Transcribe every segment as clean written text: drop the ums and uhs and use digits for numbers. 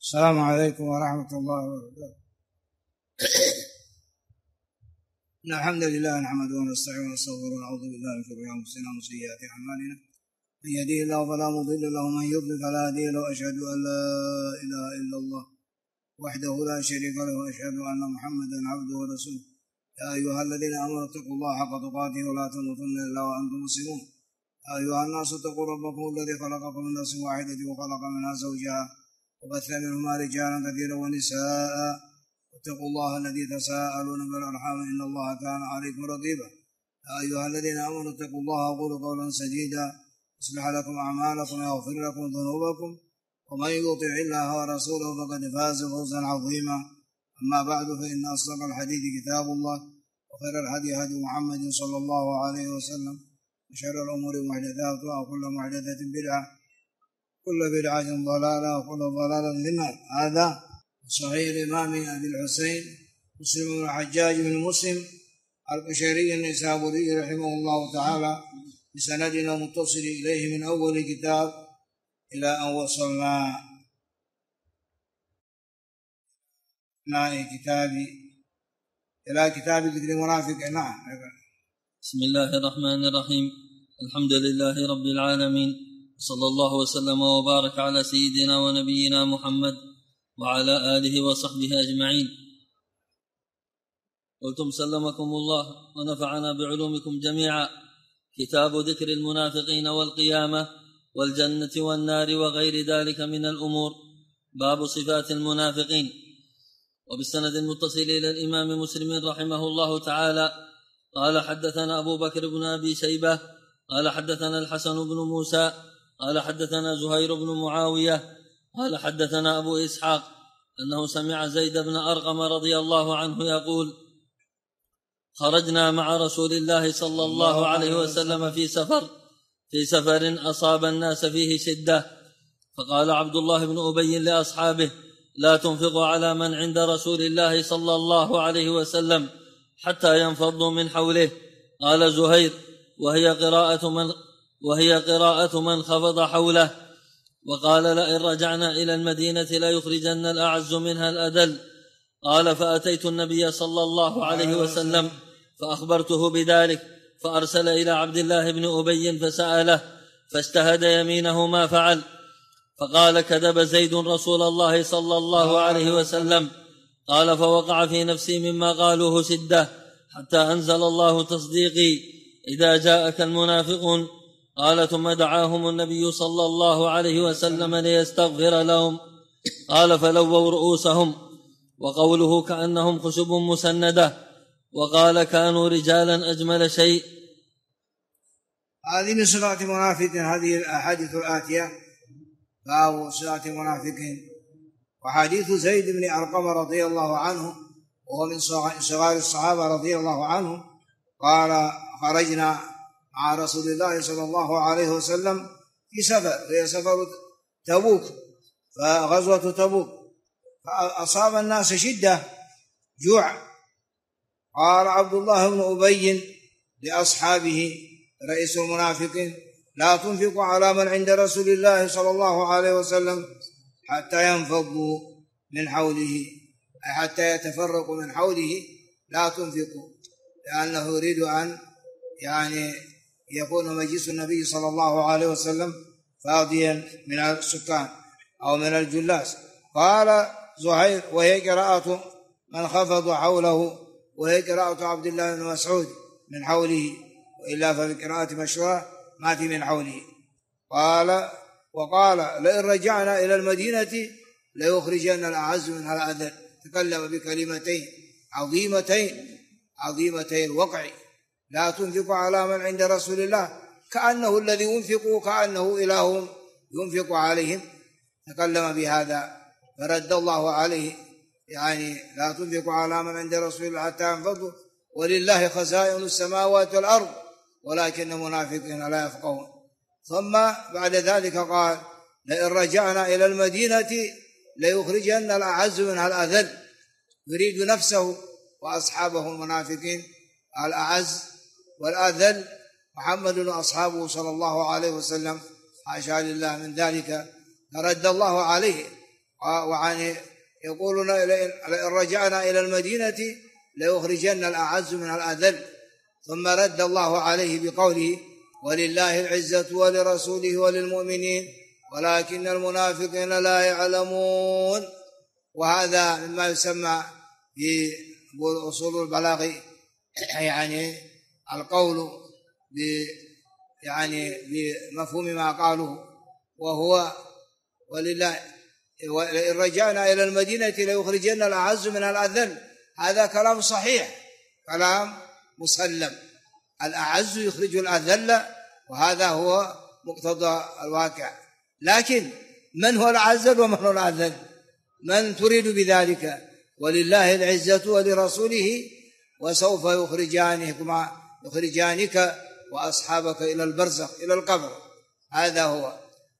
السلام عليكم ورحمة الله وبركاته. إن الحمد لله نحمده ونستعينه ونستغفره ونعوذ بالله من شرور أنفسنا ومن سيئات أعمالنا، من يهده الله فلا مضل له ومن يضلل فلا هادي له، وأشهد أن لا إله إلا الله وحده لا شريك له، وأشهد أن محمدا عبده ورسوله. يا أيها الذين آمنوا اتقوا الله حق تقاته ولا تموتن إلا وأنتم مسلمون. يا أيها الناس اتقوا ربكم الذي خلقكم من نفس واحدة وخلق منها زوجها وبث منهما رجالا كثيرا ونساء، واتقوا الله الذي تساءلون بالأرحام إن الله كان عليكم رقيبا. يا أيها الذين آمنوا اتقوا الله وقولوا قولا سديدا يصلح لكم أعمالكم ويغفر لكم ذنوبكم، ومن يطع الله ورسوله فقد فاز فوزا عظيما. أما بعد، فإن أصدق الحديث كتاب الله، وخير الهدي هدي محمد صلى الله عليه وسلم، وشر الأمور محدثاتها، وكل محدثة بدعة، كل بدعة ضلالة، وكل ضلالة في النار. هذا صحيح الإمام أبي الحسين مسلم بن الحجاج بن مسلم القشيري النيسابوري رحمه الله تعالى، بسندنا متصل إليه من أول كتاب إلى أن وصلنا إلى كتاب ذكر المنافق. نعم. بسم الله الرحمن الرحيم. الحمد لله رب العالمين، صلى الله وسلم وبارك على سيدنا ونبينا محمد وعلى آله وصحبه أجمعين. قلتم سلمكم الله ونفعنا بعلومكم جميعا. كتاب ذكر المنافقين والقيامة والجنة والنار وغير ذلك من الأمور. باب صفات المنافقين. وبالسند المتصل إلى الإمام مسلم رحمه الله تعالى قال حدثنا أبو بكر بن أبي شيبة قال حدثنا الحسن بن موسى قال حدثنا زهير بن معاوية قال حدثنا أبو إسحاق أنه سمع زيد بن أرقم رضي الله عنه يقول: خرجنا مع رسول الله صلى الله عليه وسلم في سفر أصاب الناس فيه شدة، فقال عبد الله بن أبي لأصحابه: لا تنفقوا على من عند رسول الله صلى الله عليه وسلم حتى ينفضوا من حوله. قال زهير: وهي قراءة من خفض حوله. وقال: لئن رجعنا إلى المدينة ليخرجن الأعز منها الأذل. قال: فأتيت النبي صلى الله عليه وسلم فأخبرته بذلك، فأرسل إلى عبد الله بن أبي فسأله، فاجتهد يمينه ما فعل. فقال: كذب زيد رسول الله صلى الله عليه وسلم. قال: فوقع في نفسي مما قالوه شدة، حتى أنزل الله تصديقي: إذا جاءك المنافقون. قال: ثم دعاهم النبي صلى الله عليه وسلم ليستغفر لهم. قال: فلووا رؤوسهم. وقوله كأنهم خشب مسندة. وقال: كانوا رجالا أجمل شيء. هذه من صفات المنافقين. هذه الأحاديث الآتية باب صفات المنافقين. وحديث زيد بن أرقم رضي الله عنه وهو من صغار الصحابة رضي الله عنه قال: خرجنا مع رسول الله صلى الله عليه وسلم في سفر، وهي سفر تبوك، فغزوة تبوك، فأصاب الناس شدة جوع. قال عبد الله بن أبي لأصحابه رئيس المنافقين: لا تنفقوا على من عند رسول الله صلى الله عليه وسلم حتى ينفضوا من حوله، أي حتى يتفرقوا من حوله، لا تنفقوا، لأنه يريد أن يكون مجلس النبي صلى الله عليه وسلم فاضيا من السكان أو من الجلاس. قال زهير: وهي قراءة من خفض حوله، وهي قراءة عبد الله بن مسعود من حوله، وإلا ففي قراءة مشروع ما في من حوله. وقال: لئن رجعنا إلى المدينة ليخرجن الأعز منها الأذل. تكلم بكلمتين عظيمتين الوقع: لا تنفق على من عند رسول الله، كأنه الذي ينفق كأنه إله ينفق عليهم. تكلم بهذا فرد الله عليه، لا تنفق على من عند رسول الله حتى ينفضوا، ولله خزائن السماوات والأرض ولكن المنافقين لا يفقهون. ثم بعد ذلك قال: لئن رجعنا إلى المدينة ليخرجن الأعز منها الأذل. يريد نفسه وأصحابه المنافقين الأعز والأذل، محمد وأصحابه صلى الله عليه وسلم، حاشا لله من ذلك. فرد الله عليه وعن يقولون إن رجعنا إلى المدينة ليخرجن الأعز من الأذل، ثم رد الله عليه بقوله ولله العزة ولرسوله وللمؤمنين ولكن المنافقين لا يعلمون. وهذا مما يسمى في أصول البلاغ يعني القول بمفهوم ما قالوا، وهو ولله إن رجعنا إلى المدينة ليخرجن الأعز من الأذل. هذا كلام صحيح، كلام مسلم، الأعز يخرج الأذل، وهذا هو مقتضى الواقع. لكن من هو الأعز ومن هو الأذل؟ من تريد بذلك؟ ولله العزة ولرسوله وسوف يخرجانك وأصحابك إلى البرزخ إلى القبر. هذا هو،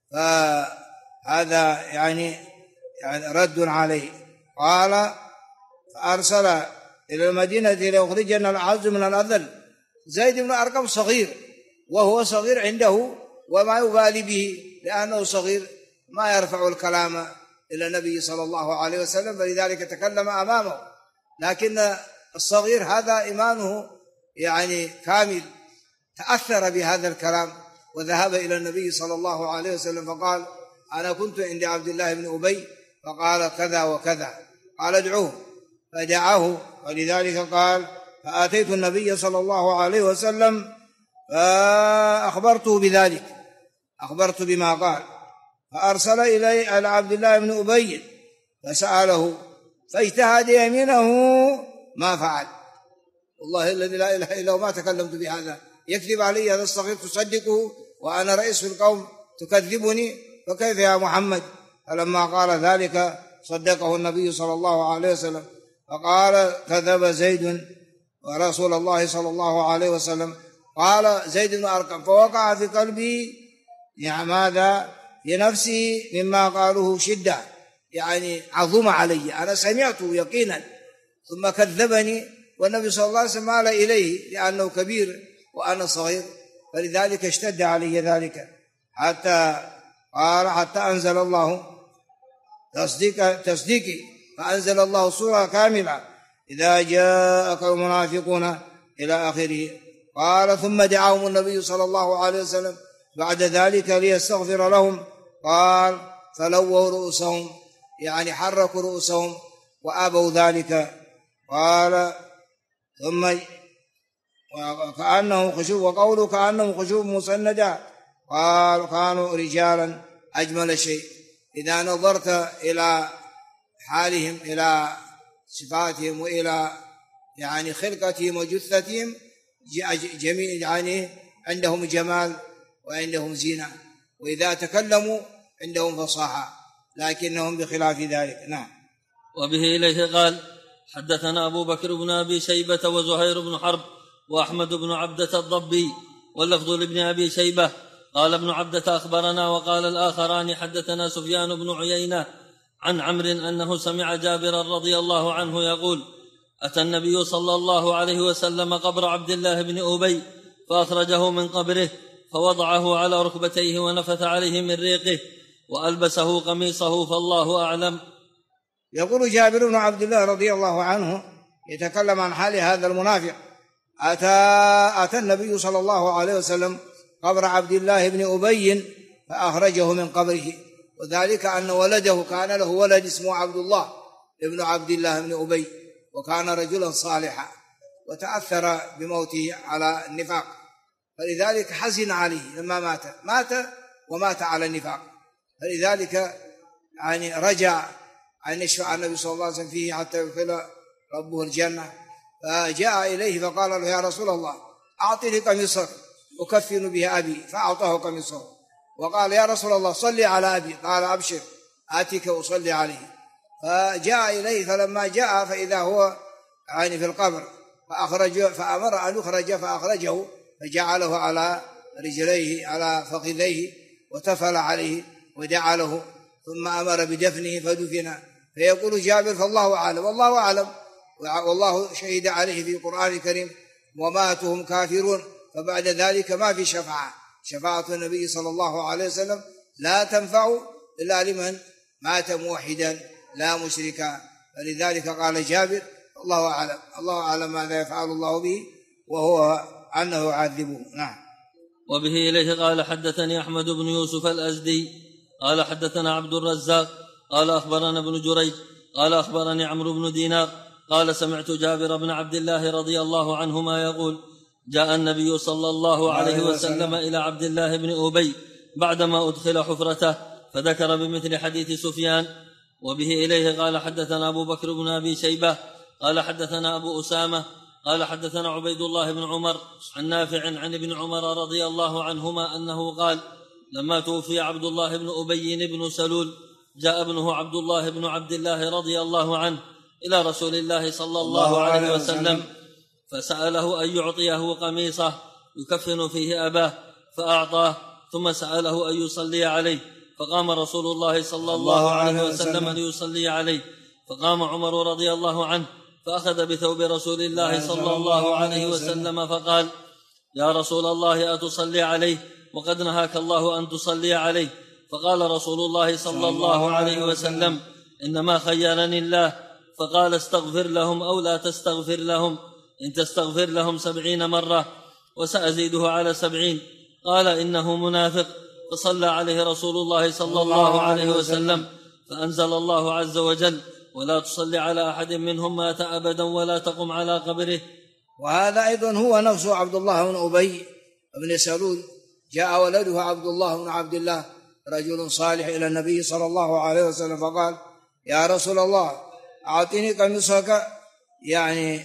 فهذا يعني رد عليه. قال فأرسل إلى المدينة ليخرجن الأعز من الأذل. زيد بن أرقم صغير، وهو صغير عنده وما يبالي به لأنه صغير، ما يرفع الكلام إلى النبي صلى الله عليه وسلم، فلذلك تكلم أمامه. لكن الصغير هذا إيمانه يعني كامل، تأثر بهذا الكلام وذهب إلى النبي صلى الله عليه وسلم فقال أنا كنت عند عبد الله بن أبي فقال كذا وكذا، قال ادعوه، فدعاه. ولذلك قال فآتيت النبي صلى الله عليه وسلم فأخبرته بذلك، أخبرت بما قال، فأرسل إلي على عبد الله بن أبي فسأله فاجتهد يمينه ما فعل. والله الذي لا إله إلا هو ما تكلمت بهذا، يكذب علي هذا الصغير تصدقه وأنا رئيس القوم تكذبني، فكيف يا محمد؟ فلما قال ذلك صدقه النبي صلى الله عليه وسلم، فقال كذب زيد ورسول الله صلى الله عليه وسلم. قال زيد بن أرقم فوقع في قلبي يعني ماذا في نفسي مما قالوه شدة، يعني عظم علي، أنا سمعته يقينا ثم كذبني، والنبي صلى الله عليه وسلم مال إليه لأنه كبير وأنا صغير، فلذلك اشتد علي ذلك حتى قال حتى أنزل الله تصديقي، فأنزل الله سورة كاملة إذا جاءك المنافقون إلى آخره. قال ثم دعاهم النبي صلى الله عليه وسلم بعد ذلك ليستغفر لهم، قال فلووا رؤوسهم يعني حركوا رؤوسهم وأبوا ذلك. قال ثم كأنه خشوب، وقوله كأنه خشوب مسندة، قال كانوا رجالا أجمل شيء. إذا نظرت إلى حالهم إلى صفاتهم وإلى يعني خلقتهم وجثتهم جميع يعني عندهم جمال وعندهم زينة، وإذا تكلموا عندهم فصاحة، لكنهم بخلاف ذلك. نعم. وبه إليه قال حدثنا أبو بكر بن أبي شيبة وزهير بن حرب وأحمد بن عبدة الضبي، واللفظ لابن أبي شيبة قال ابن عبدة أخبرنا، وقال الآخران حدثنا سفيان بن عيينة عن عمرو أنه سمع جابرا رضي الله عنه يقول أتى النبي صلى الله عليه وسلم قبر عبد الله بن أبي فأخرجه من قبره فوضعه على ركبتيه ونفث عليه من ريقه وألبسه قميصه فالله أعلم. يقول جابر بن عبد الله رضي الله عنه يتكلم عن حال هذا المنافق. أتى النبي صلى الله عليه وسلم قبر عبد الله بن أبي فأخرجه من قبره، وذلك أن ولده كان له ولد اسمه عبد الله ابن عبد الله بن أبي، وكان رجلا صالحا وتأثر بموته على النفاق، فلذلك حزن عليه لما مات على النفاق، فلذلك يعني رجع أن يشفع النبي صلى الله عليه وسلم فيه حتى يدخل ربه الجنة. فجاء إليه فقال له يا رسول الله أعطني قميصك أكفن به أبي، فأعطاه قميصه، وقال يا رسول الله صلي على أبي، قال أبشر آتيك أصلي عليه. فجاء إليه فلما جاء فإذا هو يعني في القبر، فأمر أن يخرج فأخرجه، فجعله على رجليه على فخذيه وتفل عليه ودعا له، ثم أمر بدفنه فدفن. فيقول جابر فالله أعلم، والله أعلم، والله شهد عليه في القرآن الكريم وماتهم كافرون. فبعد ذلك ما في شفاعة النبي صلى الله عليه وسلم لا تنفع إلا لمن مات موحدا لا مشركا. فلذلك قال جابر الله أعلم ماذا يفعل الله به وهو أنه يعذبه. نعم. وبه إليه قال حدثني أحمد بن يوسف الأزدي قال حدثنا عبد الرزاق قال أخبرنا ابن جريج قال أخبرني عمرو بن دينار قال سمعت جابر بن عبد الله رضي الله عنهما يقول جاء النبي صلى الله عليه وسلم إلى عبد الله بن أبي بعدما أدخل حفرته فذكر بمثل حديث سفيان. وبه إليه قال حدثنا أبو بكر بن أبي شيبة قال حدثنا أبو أسامة قال حدثنا عبيد الله بن عمر عن نافع عن ابن عمر رضي الله عنهما أنه قال لما توفي عبد الله بن أبي بن سلول جاء ابنه عبد الله بن عبد الله رضي الله عنه إلى رسول الله صلى الله عليه وسلم فسأله أن يعطيه قميصه يكفن فيه أباه فأعطاه، ثم سأله أن يصلي عليه فقام رسول الله صلى الله عليه وسلم ليصلي عليه، فقام عمر رضي الله عنه فأخذ بثوب رسول الله صلى الله عليه وسلم فقال يا رسول الله أتصلي عليه وقد نهاك الله أن تصلي عليه؟ فقال رسول الله صلى الله عليه وسلم إنما خيرني الله، فقال استغفر لهم أو لا تستغفر لهم، إن تستغفر لهم 70 مرة وسأزيده على 70، قال إنه منافق، فصلى عليه رسول الله صلى الله عليه وسلم فأنزل الله عز وجل ولا تصلي على أحد منهم مات أبدا ولا تقم على قبره. وهذا أيضا هو نفسه عبد الله بن أبي بن سلول، جاء ولده عبد الله بن عبد الله رجل صالح إلى النبي صلى الله عليه وسلم فقال يا رسول الله أعطني قميصك، يعني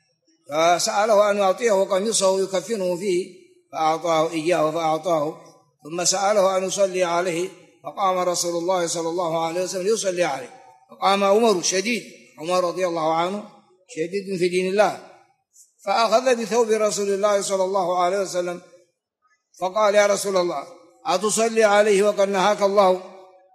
فسأله أن يعطيه قميصه يكفنه فيه فأعطاه إياه فأعطاه، ثم سأله أن يصلي عليه فقام رسول الله صلى الله عليه وسلم يصلي عليه، فقام عمر شديد، عمر رضي الله عنه شديد في دين الله، فأخذ بثوب رسول الله صلى الله عليه وسلم فقال يا رسول الله أتصلي عليه وقد نهاك الله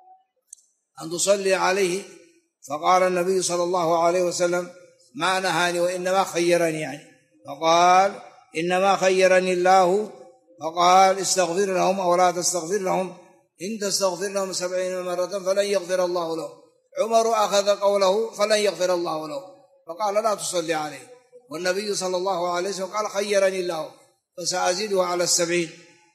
أن تصلي عليه؟ فقال النبي صلى الله عليه وسلم ما نهاني وإنما خيرني، يعني فقال إنما خيرني الله، فقال استغفر لهم أو لا تستغفر لهم، إن تستغفر لهم 70 مرة فلن يغفر الله له. عمر أخذ قوله فلن يغفر الله له فقال لا تصلي عليه، والنبي صلى الله عليه وسلم قال خيرني الله فسأزيده على 70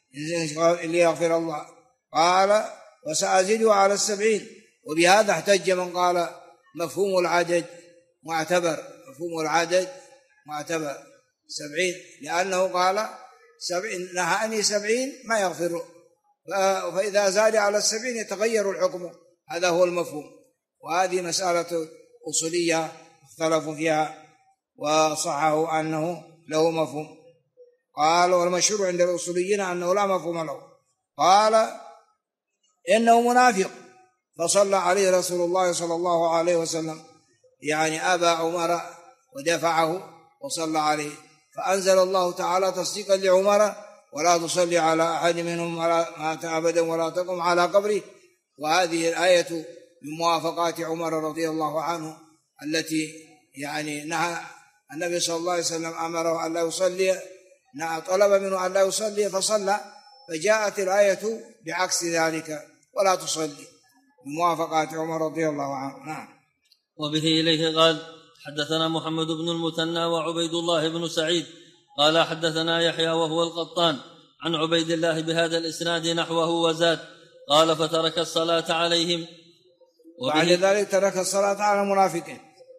ليغفر الله، قال وسأزيده على 70. وبهذا احتج من قال مفهوم العدد معتبر، مفهوم العدد معتبر 70، لأنه قال 70 نهاني 70 ما يغفر، فإذا زاد على 70 يتغير الحكم، هذا هو المفهوم. وهذه مسألة أصولية اختلفوا فيها وصححوا أنه له مفهوم، قال والمشهور عند الأصوليين أنه لا مفهوم له، قال إنه منافق، فصلى عليه رسول الله صلى الله عليه وسلم، يعني أبى عمر ودفعه وصلى عليه، فأنزل الله تعالى تصديقا لعمر ولا تصلي على أحد منهم مات أبدا ولا تقم على قبره. وهذه الآية من موافقات عمر رضي الله عنه التي يعني نهى النبي صلى الله عليه وسلم أمره أن لا يصلي، طلب منه أن لا يصلي فصلى، فجاءت الآية بعكس ذلك ولا تصلي، من موافقات عمر رضي الله عنه. نعم. وبه إليه قال حدثنا محمد بن المثنى وعبيد الله بن سعيد قال حدثنا يحيى وهو القطان عن عبيد الله بهذا الإسناد نحوه وزاد قال فترك الصلاة عليهم. وبعد ذلك ترك الصلاة على المنافقين.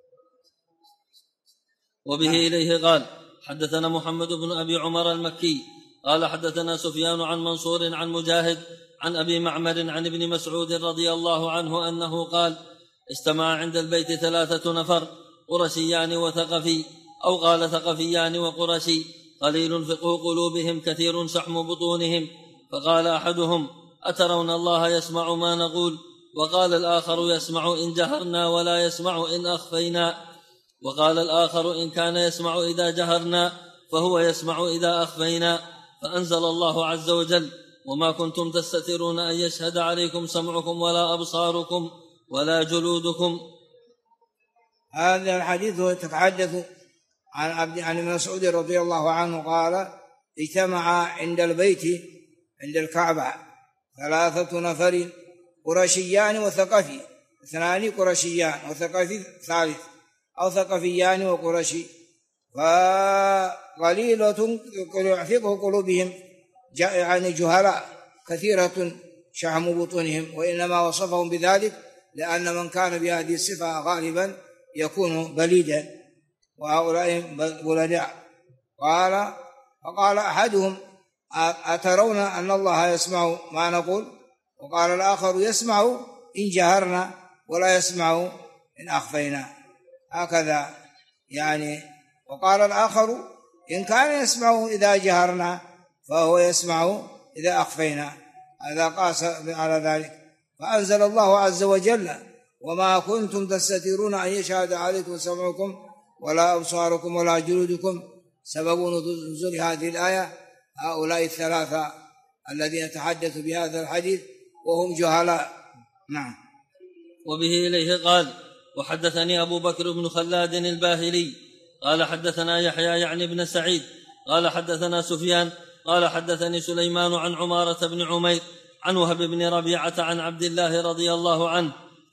وبه إليه قال حدثنا محمد بن أبي عمر المكي قال حدثنا سفيان عن منصور عن مجاهد عن أبي معمر عن ابن مسعود رضي الله عنه أنه قال استمع عند البيت 3 نفر قرشيان وثقفي، أو قال ثقفيان وقرشي، قليل فقه قلوبهم كثير شحم بطونهم، فقال أحدهم أترون الله يسمع ما نقول؟ وقال الآخر يسمع إن جهرنا ولا يسمع إن أخفينا، وقال الآخر إن كان يسمع إذا جهرنا فهو يسمع إذا أخفينا، فأنزل الله عز وجل وما كنتم تستترون أن يشهد عليكم سمعكم ولا أبصاركم ولا جلودكم. هذا الحديث يتحدث عن ابن مسعود رضي الله عنه قال اجتمع عند البيت عند الكعبة 3 نفر قرشيان وثقفي، اثنان قرشيان وثقفي ثالث أو ثقفيان وقرشي، فقليلة فقه قلوبهم يعني جهلاء كثيرة شحم بطونهم، وإنما وصفهم بذلك لأن من كان بهذه الصفة غالبا يكون بليدا وهؤلاء بلداء. فقال أحدهم أترون أن الله يسمع ما نقول؟ وقال الآخر يسمع إن جهرنا ولا يسمع إن أخفينا، هكذا يعني. وقال الآخر إن كان يسمع إذا جهرنا فهو يسمع إذا أخفينا، هذا قاس على ذلك. فأنزل الله عز وجل وما كنتم تستترون أن يشهد عليكم سمعكم ولا أبصاركم ولا جلودكم. سبب نزول هذه الآية هؤلاء الثلاثة الذين تحدثوا بهذا الحديث وهم جهلاء. نعم. وبه إليه قال وحدثني أبو بكر بن خلاد الباهلي قال حدثنا يحيى يعني بن سعيد قال حدثنا سفيان قال حدثني سليمان عن عمارة بن عمير عن وهب بن ربيعة عن عبد الله رضي الله عنه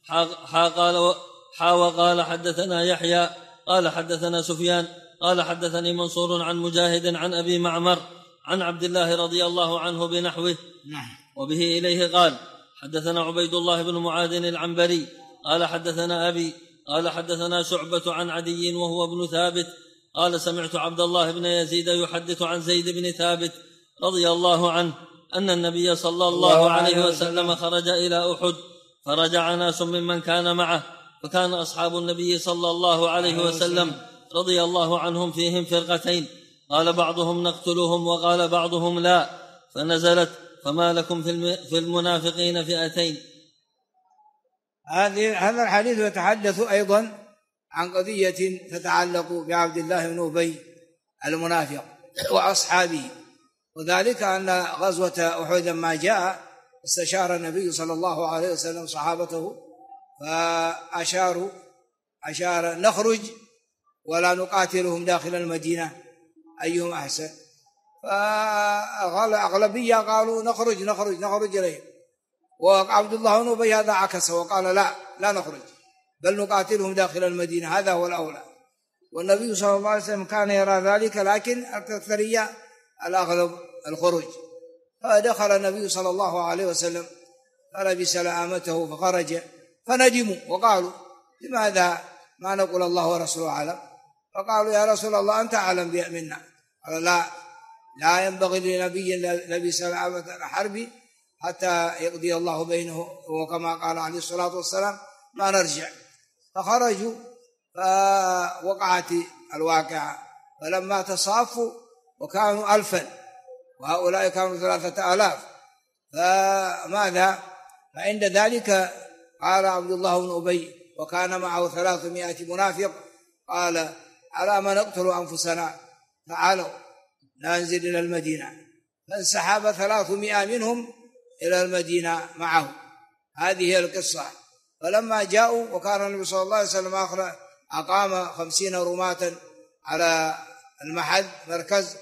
وقال حدثنا يحيى قال حدثنا سفيان قال حدثني منصور عن مجاهد عن أبي معمر عن عبد الله رضي الله عنه بنحوه. وبه إليه قال حدثنا عبيد الله بن معاذ العنبري قال حدثنا أبي قال حدثنا شعبة عن عدي وهو ابن ثابت قال سمعت عبد الله بن يزيد يحدث عن زيد بن ثابت رضي الله عنه أن النبي صلى الله عليه وسلم خرج إلى أحد فرجع ناس ممن كان معه، فكان أصحاب النبي صلى الله عليه وسلم رضي الله عنهم فيهم فرقتين، قال بعضهم نقتلهم وقال بعضهم لا، فنزلت فما لكم في المنافقين فئتين. هذا الحديث يتحدث أيضا عن قضية تتعلق بعبد الله بن أبي المنافق وأصحابه، وذلك أن غزوة أحد لما جاء استشار النبي صلى الله عليه وسلم صحابته فأشار نخرج ولا نقاتلهم داخل المدينة أيهم أحسن، فأغلبية قالوا نخرج إليهم، وعبد الله بن أبي هذا عكس وقال لا نخرج بل نقاتلهم داخل المدينة، هذا هو الأولى. والنبي صلى الله عليه وسلم كان يرى ذلك، لكن الأكثرية الأغلب الخروج. فدخل النبي صلى الله عليه وسلم فلبس لآمته فخرج، فندموا وقالوا لماذا ما نقول الله ورسوله أعلم؟ فقالوا يا رسول الله أنت أعلم منا. قال لا ينبغي لنبي لبس لآمة الحرب حتى يقضي الله بينه، وكما قال عليه الصلاة والسلام ما نرجع. فخرجوا فوقعت الواقعة، فلما تصافوا وكانوا 1000 وهؤلاء كانوا 3000، فماذا؟ فعند ذلك قال عبد الله بن أبي وكان معه 300 منافق، قال على ما نقتل أنفسنا، تعالوا ننزل إلى المدينة. فانسحب 300 منهم إلى المدينة معه. هذه هي القصة. فلما جاءوا وكان النبي صلى الله عليه وسلم أقام 50 رماة على المحد مركز،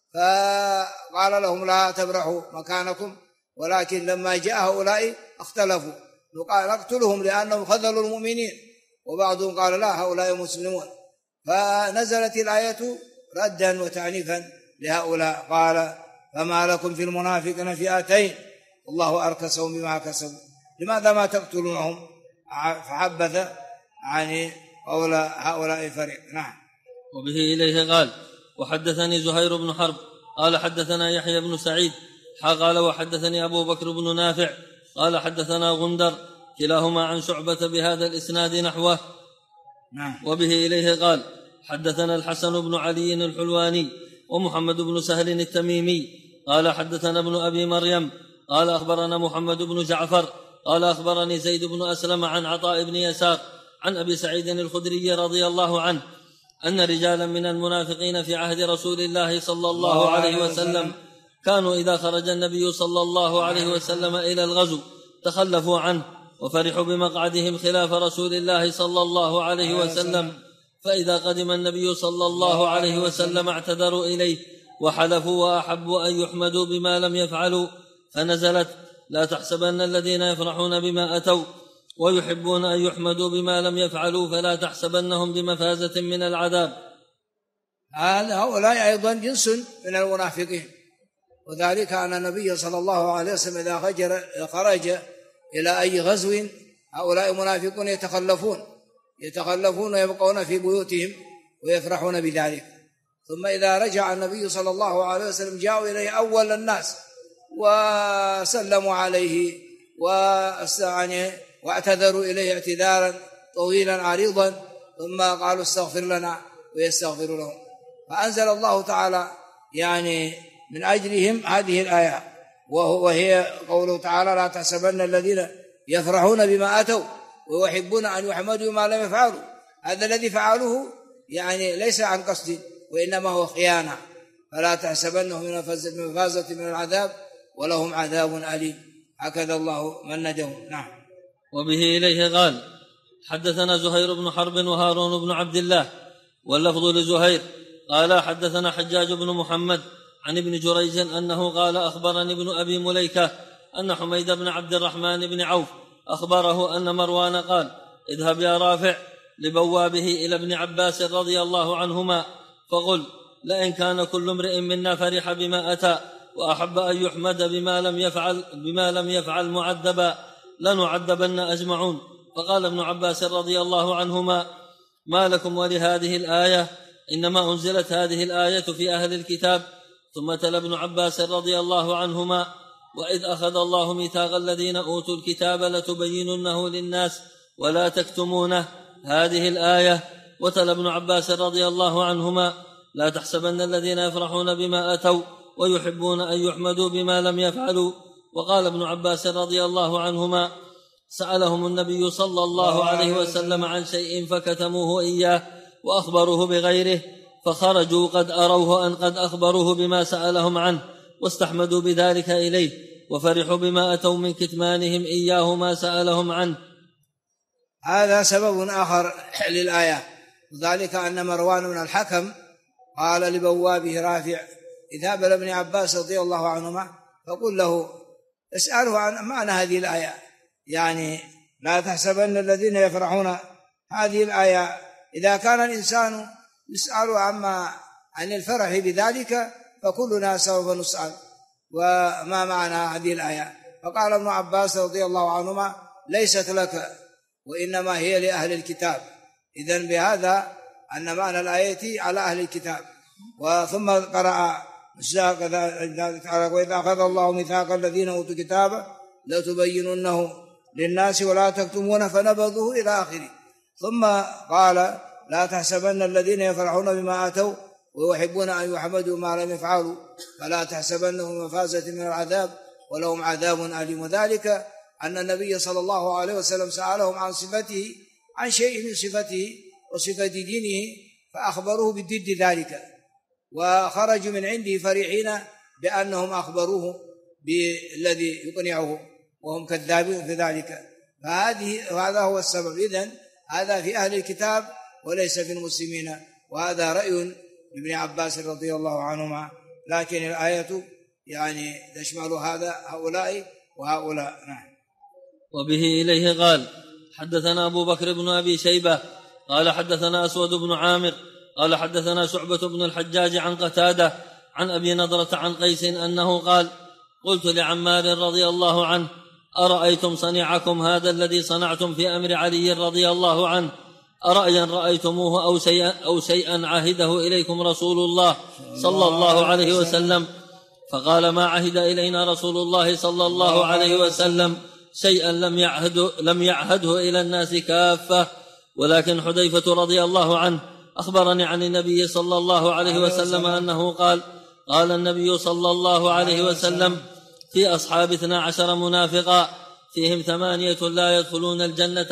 فقال لهم لا تبرحوا مكانكم، ولكن لما جاء هؤلاء اختلفوا، نقتلهم لأنهم خذلوا المؤمنين، وبعضهم قال لا هؤلاء مسلمون. فنزلت الآية ردا وتعنيفا لهؤلاء، قال فما لكم في المنافقين فئتين والله أركسهم بما كسبوا لماذا ما تقتلونهم؟ فحبث عن قول هؤلاء فريق. نعم. وبه إليه قال وحدثني زهير بن حرب قال حدثنا يحيى بن سعيد قال وحدثني أبو بكر بن نافع قال حدثنا غندر كلاهما عن شعبة بهذا الإسناد نحوه. نعم. وبه إليه قال حدثنا الحسن بن علي الحلواني ومحمد بن سهل التميمي قال حدثنا ابن أبي مريم قال أخبرنا محمد بن جعفر قال أخبرني زيد بن أسلم عن عطاء بن يسار عن أبي سعيد الخدري رضي الله عنه أن رجالا من المنافقين في عهد رسول الله صلى الله عليه وسلم كانوا إذا خرج النبي صلى الله عليه وسلم إلى الغزو تخلفوا عنه وفرحوا بمقعدهم خلاف رسول الله صلى الله عليه وسلم، فإذا قدم النبي صلى الله عليه وسلم اعتذروا إليه وحلفوا وأحبوا أن يحمدوا بما لم يفعلوا، فنزلت لا تحسبن الذين يفرحون بما أتوا ويحبون أن يحمدوا بما لم يفعلوا فلا تحسبنهم بمفازة من العذاب. هؤلاء أيضا جنس من المنافقين، وذلك أن النبي صلى الله عليه وسلم إذا خرج إلى أي غزو هؤلاء منافقون يتخلفون ويبقون في بيوتهم ويفرحون بذلك، ثم إذا رجع النبي صلى الله عليه وسلم جاءوا إليه أول الناس وسلموا عليه واعتذروا إليه اعتذارا طويلا عريضا، ثم قالوا استغفر لنا ويستغفر لهم، فأنزل الله تعالى يعني من أجلهم هذه الآية، وهي قوله تعالى لا تحسبن الذين يفرحون بما أتوا ويحبون أن يحمدوا بما لم يفعلوا. هذا الذي فعلوه يعني ليس عن قصد وإنما هو خيانة، فلا تحسبنهم من مفازة من العذاب ولهم عذاب أليم. هكذا الله مندهم. نعم. وبه إليه قال حدثنا زهير بن حرب وهارون بن عبد الله، واللفظ لزهير قال حدثنا حجاج بن محمد عن ابن جريج أنه قال أخبرني ابن أبي مليكة أن حميد بن عبد الرحمن بن عوف أخبره أن مروان قال اذهب يا رافع لبوابه إلى ابن عباس رضي الله عنهما فقل لئن كان كل امرئ منا فرح بما أتى وأحب أن يحمد بما لم يفعل معذبا لنعذبن أجمعون. فقال ابن عباس رضي الله عنهما ما لكم ولهذه الآية؟ إنما أنزلت هذه الآية في أهل الكتاب. ثم تلا ابن عباس رضي الله عنهما وإذ أخذ الله ميثاق الذين أوتوا الكتاب لتبيننه للناس ولا تكتمونه هذه الآية. وتلا ابن عباس رضي الله عنهما لا تحسبن الذين يفرحون بما أتوا ويحبون أن يحمدوا بما لم يفعلوا. وقال ابن عباس رضي الله عنهما سألهم النبي صلى الله عليه وسلم عن شيء فكتموه إياه وأخبروه بغيره، فخرجوا قد أروه أن قد أخبروه بما سألهم عنه واستحمدوا بذلك إليه، وفرحوا بما أتوا من كتمانهم إياه ما سألهم عنه. هذا سبب آخر للآية، وذلك أن مروان بن الحكم قال لبوابه رافع اذهب إلى ابن عباس رضي الله عنهما فقل له اسأله عن معنى هذه الآية، يعني لا تحسبن الذين يفرحون. هذه الآية إذا كان الإنسان يسأل عن الفرح بذلك فكلنا سوف نسأل وما معنى هذه الآية. فقال ابن عباس رضي الله عنهما ليست لك وإنما هي لأهل الكتاب. إذن بهذا أن معنى الآية على أهل الكتاب. وثم قرأ وإذا أخذ الله ميثاق الذين أوتوا الكتاب لتبيننه للناس ولا تكتمونه فنبذوه إلى آخره. ثم قال لا تحسبن الذين يفرحون بما أتوا ويحبون أن يحمدوا ما لم يفعلوا فلا تحسبنهم مفازة من العذاب ولهم عذاب أليم. وذلك أن النبي صلى الله عليه وسلم سألهم عن صفته، عن شيء من صفته وصفة دينه، فأخبروه بالضد ذلك، وخرجوا من عنده فرحين بأنهم أخبروه بالذي يقنعه وهم كذابون في ذلك. فهذا هو السبب. إذن هذا في أهل الكتاب وليس في المسلمين، وهذا رأي ابن عباس رضي الله عنهما، لكن الآية يعني تشمل هؤلاء وهؤلاء. نعم. وبه إليه قال حدثنا أبو بكر بن أبي شيبة قال حدثنا أسود بن عامر قال حدثنا شعبة بن الحجاج عن قتادة عن أبي نضرة عن قيس أنه قال قلت لعمار رضي الله عنه أرأيتم صنيعكم هذا الذي صنعتم في أمر علي رضي الله عنه أرأيا رأيتموه أو شيئا عهده إليكم رسول الله صلى الله عليه وسلم؟ فقال ما عهد إلينا رسول الله صلى الله عليه وسلم شيئا لم يعهده إلى الناس كافة، ولكن حذيفة رضي الله عنه أخبرني عن النبي صلى الله عليه وسلم أنه قال النبي صلى الله عليه وسلم في أصحاب 12 منافقا فيهم 8 لا يدخلون الجنة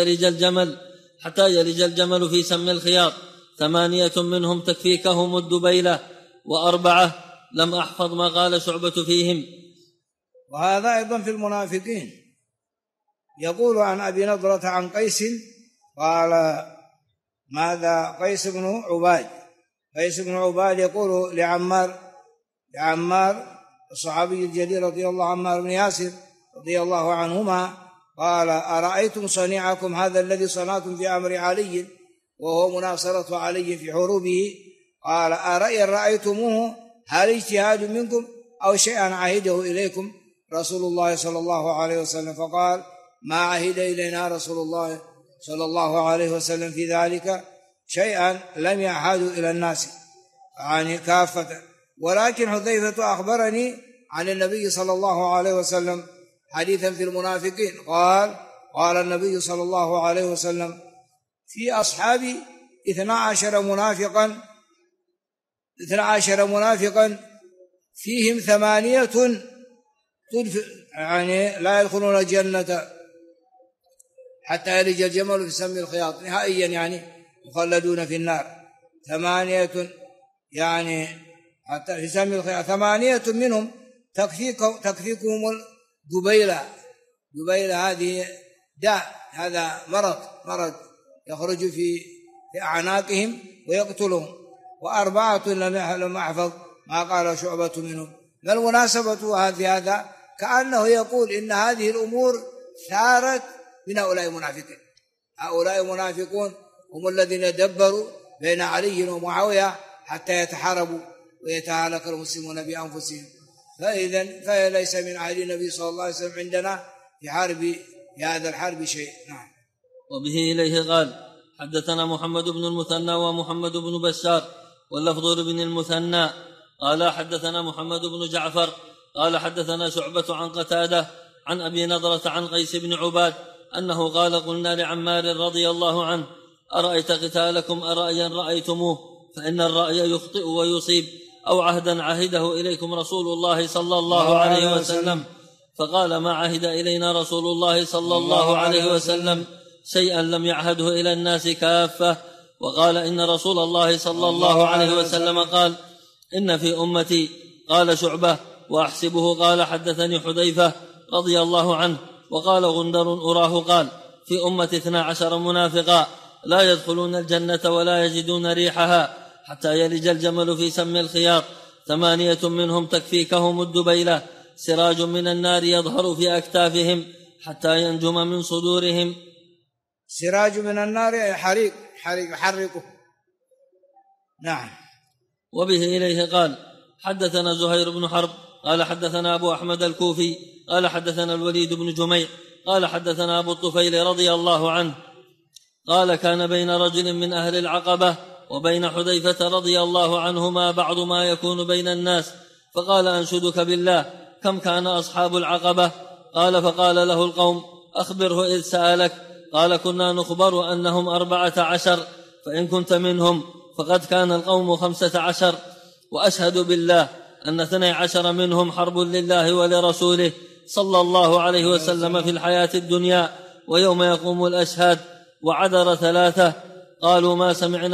حتى يلج الجمل في سم الخياط، 8 منهم تكفيكهم الدبيلة، و4 لم أحفظ ما قال شعبة فيهم. وهذا أيضا في المنافقين. يقول عن أبي نضرة عن قيس قال ماذا؟ قيس بن عباد يقول لعمار الصحابي الجليل رضي الله عنه، عمار بن ياسر رضي الله عنهما، قال أرأيتم صنيعكم هذا الذي صنعتم في أمر علي وهو مناصرة علي في حروبه؟ قال أرأي رأيتموه هل اجتهاد منكم أو شيئا عهده إليكم رسول الله صلى الله عليه وسلم؟ فقال ما عهد إلينا رسول الله صلى الله عليه وسلم في ذلك شيئا لم يعهدوا إلى الناس يعني كافة، ولكن حذيفة أخبرني عن النبي صلى الله عليه وسلم حديثا في المنافقين قال النبي صلى الله عليه وسلم في أصحابي 12 منافقا فيهم 8 يعني لا يدخلون الجنة حتى يلج الجمل في سم الخياط نهائيا، يعني مخلدون في النار. 8 يعني حتى في سم الخياط، 8 منهم تكفيكم الدبيلة هذه داء، هذا مرض يخرج في أعناقهم ويقتلهم. 4 لم أحفظ ما قال شعبة منهم. ما المناسبة هذا؟ كأنه يقول إن هذه الأمور ثارت من هؤلاء المنافقين. هؤلاء المنافقون هم الذين دبروا بين علي ومعاوية حتى يتحاربوا ويتهالك المسلمون بأنفسهم. فليس من عهد النبي صلى الله عليه وسلم عندنا في هذا الحرب شيء. نعم. وبه إليه قال حدثنا محمد بن المثنى ومحمد بن بشار واللفظ لابن المثنى قال حدثنا محمد بن جعفر قال حدثنا شعبة عن قتادة عن أبي نضرة عن قيس بن عباد أنه قال قلنا لعمار رضي الله عنه أرأيت قتالكم أرأيا رأيتموه؟ فإن الرأي يخطئ ويصيب، أو عهدا عهده إليكم رسول الله صلى الله عليه وسلم؟ فقال ما عهد إلينا رسول الله صلى الله عليه وسلم شيئا لم يعهده إلى الناس كافة. وقال إن رسول الله صلى الله عليه وسلم قال إن في أمتي، قال شعبة وأحسبه قال حدثني حذيفة رضي الله عنه. وقال غندر أراه قال في أمة 12 منافقا لا يدخلون الجنة ولا يجدون ريحها حتى يلج الجمل في سم الخياط، 8 منهم تكفيكهم الدبيلة، سراج من النار يظهر في أكتافهم حتى ينجم من صدورهم. سراج من النار حريق يحرقه. نعم. وبه إليه قال حدثنا زهير بن حرب قال حدثنا أبو أحمد الكوفي قال حدثنا الوليد بن جميع قال حدثنا أبو الطفيل رضي الله عنه قال كان بين رجل من أهل العقبة وبين حذيفة رضي الله عنهما بعض ما يكون بين الناس، فقال أنشدك بالله كم كان أصحاب العقبة؟ قال فقال له القوم أخبره إذ سألك. قال كنا نخبر أنهم 14، فإن كنت منهم فقد كان القوم 15، وأشهد بالله أن 12 منهم حرب لله ولرسوله صلى الله عليه وسلم في الحياة الدنيا ويوم يقوم الأشهاد، وعذر 3 قالوا ما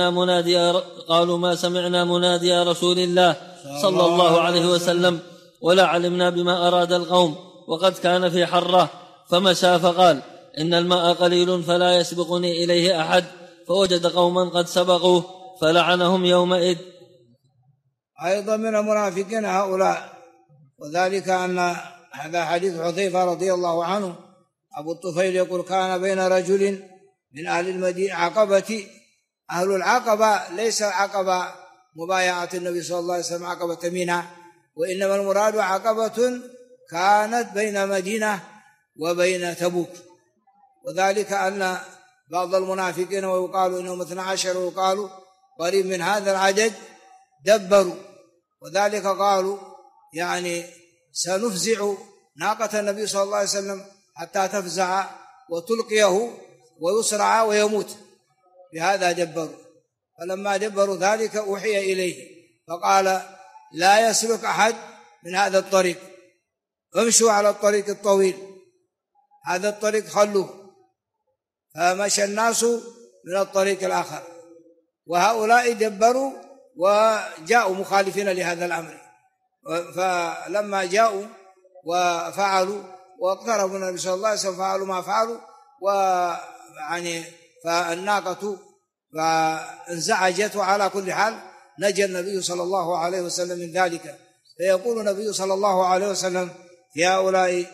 سمعنا منادي رسول الله صلى الله عليه وسلم ولا علمنا بما أراد القوم، وقد كان في حرة فمشى فقال إن الماء قليل فلا يسبقني إليه أحد، فوجد قوما قد سبقوه فلعنهم يومئذ. أيضا من المنافقين هؤلاء، وذلك أن هذا حديث حذيفة رضي الله عنه. أبو الطفيل يقول كان بين رجل من أهل المدينة عقبة. أهل العقبة ليس عقبة مبايعة النبي صلى الله عليه وسلم عقبة منى، وإنما المراد عقبة كانت بين مدينة وبين تبوك. وذلك أن بعض المنافقين ويقالوا إنهم 12 ويقالوا قريب من هذا العدد دبروا، وذلك قالوا يعني سنفزع ناقة النبي صلى الله عليه وسلم حتى تفزع وتلقيه ويسرع ويموت، بهذا دبروا. فلما دبروا ذلك أوحي إليه فقال لا يسلك أحد من هذا الطريق، امشوا على الطريق الطويل، هذا الطريق خلوه. فمشى الناس من الطريق الآخر، وهؤلاء دبروا وجاءوا مخالفين لهذا الأمر. فلما جاءوا وفعلوا واقتربوا النبي صلى الله عليه وسلم فعلوا ما فعلوا، ويعني فالناقة فانزعجت، وعلى كل حال نجى النبي صلى الله عليه وسلم من ذلك. فيقول النبي صلى الله عليه وسلم في هؤلاء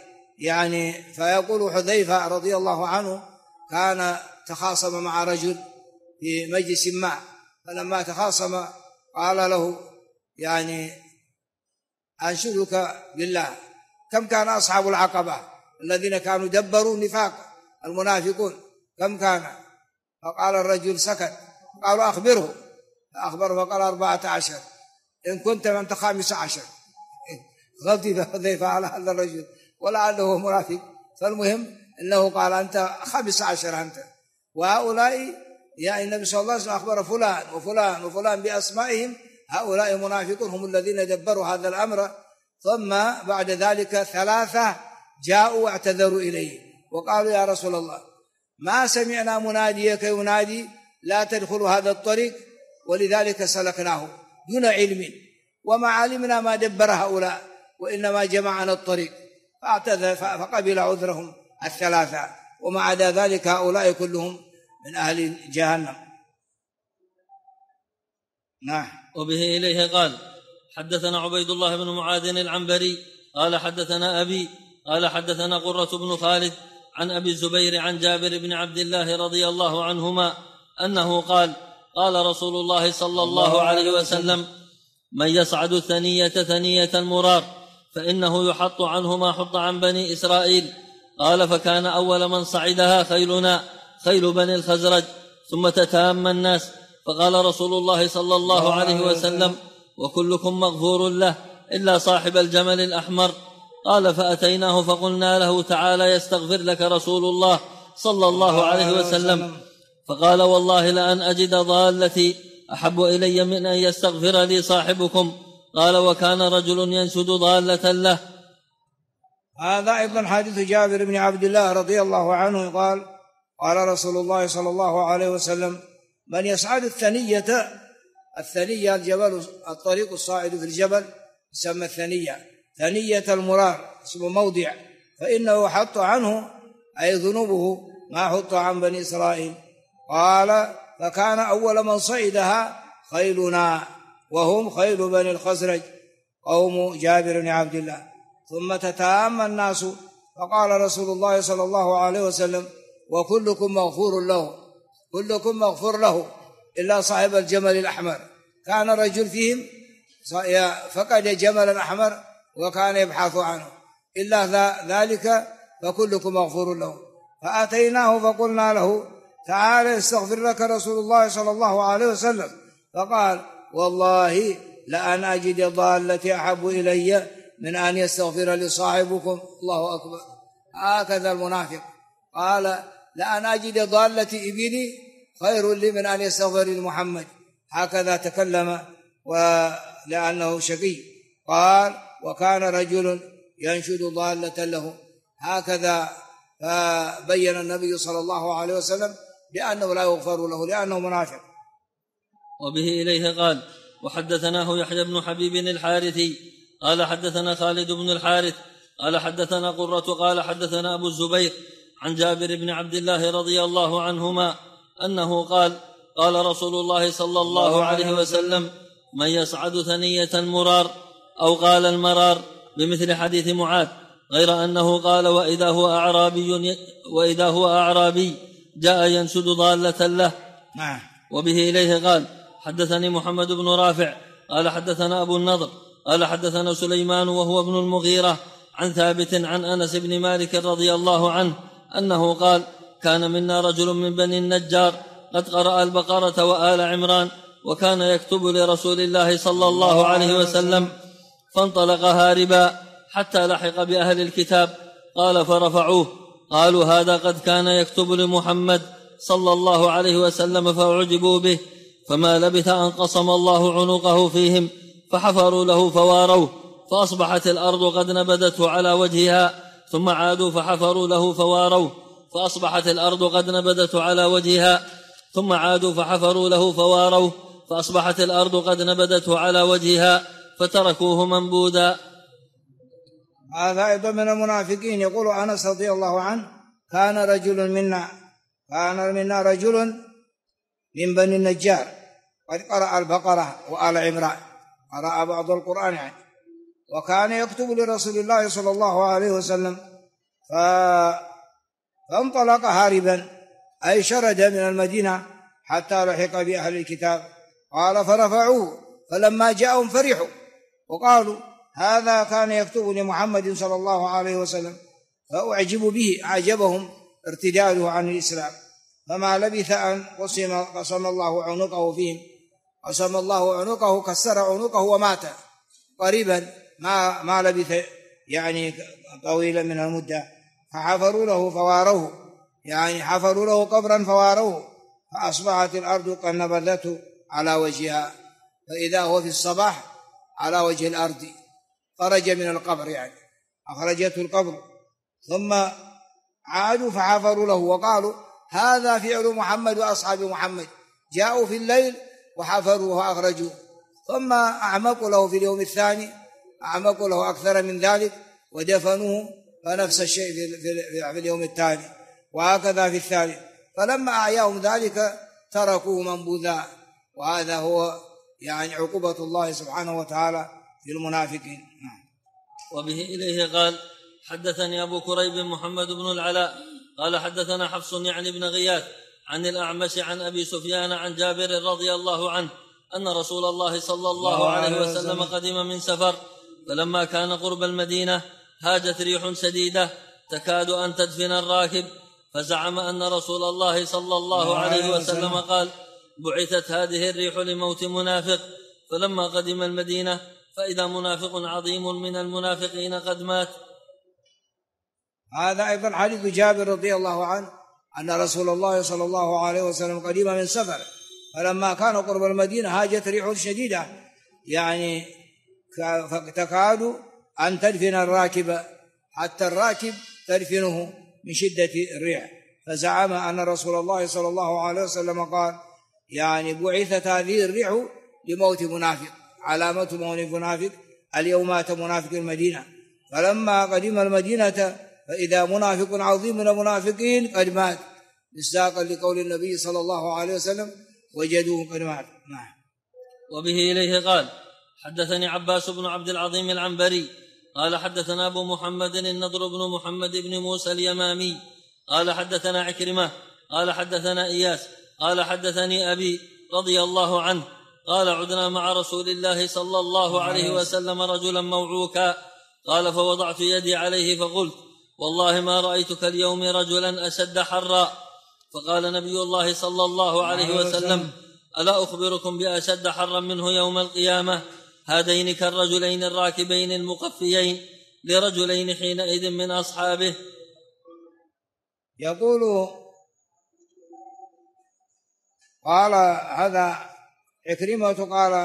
يعني فيقول حذيفة رضي الله عنه كان تخاصم مع رجل في مجلس ما، فلما تخاصم قال له يعني أنشدك بالله كم كان أصحاب العقبة الذين كانوا دبروا نفاق المنافقون كم كان؟ فقال الرجل سكت، قالوا أخبره، فأخبره فقال 14 إن كنت أنت 15. غضب حذيفة على هذا الرجل ولعله منافق، فالمهم أنه قال أنت 15 أنت، وهؤلاء يعني النبي صلى الله عليه وسلم أخبر فلان وفلان وفلان بأسمائهم، هؤلاء منافقون هم الذين دبروا هذا الأمر. ثم بعد ذلك 3 جاءوا واعتذروا إليه وقالوا يا رسول الله ما سمعنا مناديك ينادي لا تدخلوا هذا الطريق ولذلك سلكناه دون علم وما علمنا ما دبر هؤلاء وإنما جمعنا الطريق، فاعتذر فقبل عذرهم 3، وما عدا ذلك هؤلاء كلهم من أهل جهنم. نعم. وبه إليه قال حدثنا عبيد الله بن معاذ العنبري قال حدثنا أبي قال حدثنا قرة بن خالد عن أبي الزبير عن جابر بن عبد الله رضي الله عنهما أنه قال قال رسول الله صلى الله عليه وسلم من يصعد ثنية المرار فإنه يحط عنه ما حط عن بني إسرائيل. قال فكان أول من صعدها خيلنا خيل بني الخزرج ثم تتام الناس، فقال رسول الله صلى الله عليه وسلم وكلكم مغفور له إلا صاحب الجمل الأحمر. قال فأتيناه فقلنا له تعالى يستغفر لك رسول الله صلى الله عليه وسلم، فقال والله لأن أجد ضالتي أحب إلي من أن يستغفر لي صاحبكم. قال وكان رجل ينشد ضالة له. هذا أيضا حديث جابر بن عبد الله رضي الله عنه قال قال رسول الله صلى الله عليه وسلم من يصعد الثنية الجبل الطريق الصاعد في الجبل يسمى ثنية المرار اسمه موضع، فإنه حط عنه أي ذنوبه ما حط عن بني إسرائيل. قال فكان أول من صعدها خيلنا وهم خيل بني الخزرج قوم جابر بن عبد الله. ثم تتام الناس فقال رسول الله صلى الله عليه وسلم وكلكم مغفور له إلا صاحب الجمل الأحمر. كان رجل فيهم فقد جملا أحمر وكان يبحث عنه، إلا ذلك فكلكم مغفور له. فأتيناه فقلنا له تعالى يستغفر لك رسول الله صلى الله عليه وسلم، فقال والله لأن أجد ضالتي أحب إلي من أن يستغفر لصاحبكم. الله أكبر. هكذا المنافق قال لأن أجد ضالتي إبلي خير لي من أن يستغفر لمحمد، هكذا تكلم ولأنه شقي. قال وكان رجل ينشد ضالة له، هكذا فبين النبي صلى الله عليه وسلم بأنه لا يغفر له لأنه منافق. وبه إليه قال وحدثناه يحيى بن حبيب الحارثي قال حدثنا خالد بن الحارث قال حدثنا قرة قال حدثنا أبو الزبير عن جابر بن عبد الله رضي الله عنهما أنه قال قال رسول الله صلى الله عليه وسلم من يصعد ثنية المرار أو قال المرار بمثل حديث معاذ، غير أنه قال وإذا هو أعرابي جاء ينشد ضالة له. وبه إليه قال حدثني محمد بن رافع قال حدثنا أبو النضر قال حدثنا سليمان وهو ابن المغيرة عن ثابت عن أنس بن مالك رضي الله عنه أنه قال كان منا رجل من بني النجار قد قرأ البقرة وآل عمران وكان يكتب لرسول الله صلى الله عليه وسلم، فانطلق هاربا حتى لحق بأهل الكتاب. قال فرفعوه قالوا هذا قد كان يكتب لمحمد صلى الله عليه وسلم، فأعجبوا به، فما لبث أن قصم الله عنقه فيهم فحفروا له فواروه، فأصبحت الأرض قد نبدته على وجهها، ثم عادوا فحفروا له فواروه، فأصبحت الأرض قد نبدته على وجهها، ثم عادوا فحفروا له فواروه، فأصبحت الأرض قد نبدته على وجهها، فتركوه منبودا. هذا أيضا من المنافقين. يقول أنس رضي الله عنه كان منا رجل من بني النجار قد قرأ البقرة وآل عمران، قرأ بعض القرآن يعني، وكان يكتب لرسول الله صلى الله عليه وسلم، فانطلق هاربا، أي شرد من المدينة حتى لحق بأهل الكتاب. قال فرفعوه، فلما جاءهم فرحوا وقالوا هذا كان يكتب لمحمد صلى الله عليه وسلم، فأعجبوا به، أعجبهم ارتداده عن الإسلام. فما لبث أن قسم الله عنقه فيهم، قسم الله عنقه، كسر عنقه ومات قريبا، ما لبث يعني طويلا من المدة. فحفروا له فواروه، يعني حفروا له قبرا فواروه، فأصبحت الأرض قد نبذته على وجهها، فإذا هو في الصباح على وجه الأرض، خرج من القبر، يعني أخرجته القبر. ثم عادوا فحفروا له وقالوا هذا فعل محمد وأصحاب محمد، جاءوا في الليل وحفروا وأخرجوا. ثم أعمقوا له في اليوم الثاني، أعمقوا له أكثر من ذلك ودفنوه، فنفس الشيء في اليوم الثاني، وهكذا في الثالث. فلما أعياهم ذلك تركوه منبوذا. وهذا هو يعني عقوبة الله سبحانه وتعالى في المنافقين. وبه إليه قال حدثني أبو كريب محمد بن العلاء قال حدثنا حفص يعني بن غياث عن الأعمش عن أبي سفيان عن جابر رضي الله عنه أن رسول الله صلى الله عليه وسلم قدم من سفر، فلما كان قرب المدينة هاجت ريح شديدة تكاد أن تدفن الراكب، فزعم أن رسول الله صلى الله عليه وسلم قال بعثت هذه الريح لموت منافق. فلما قدم المدينة فإذا منافق عظيم من المنافقين قد مات. هذا أيضا حديث جابر رضي الله عنه أن رسول الله صلى الله عليه وسلم قدم من سفر، فلما كان قرب المدينة هاجت ريح شديدة، يعني تكاد أن تدفن الراكب، حتى الراكب تدفنه من شدة الريح. فزعم أن رسول الله صلى الله عليه وسلم قال يعني بعثت هذه الريح لموت منافق، علامة موت منافق، اليوم مات منافق المدينة. فلما قدم المدينة فإذا منافق عظيم من المنافقين قد مات، مصداقا لقول النبي صلى الله عليه وسلم وجدوه قد مات. وبه إليه قال حدثني عباس بن عبد العظيم العنبري قال حدثنا أبو محمد النضر بن محمد بن موسى اليمامي قال حدثنا عكرمة قال حدثنا إياس قال حدثني أبي رضي الله عنه قال عدنا مع رسول الله صلى الله عليه وسلم رجلا موعوكا، قال فوضعت يدي عليه فقلت والله ما رأيتك اليوم رجلا أشد حرا. فقال نبي الله صلى الله عليه وسلم ألا أخبركم بأشد حرا منه يوم القيامة؟ هذين كالرجلين الراكبين المقفيين لرجلين حينئذ من أصحابه. يقول قال هذا عكرمة قال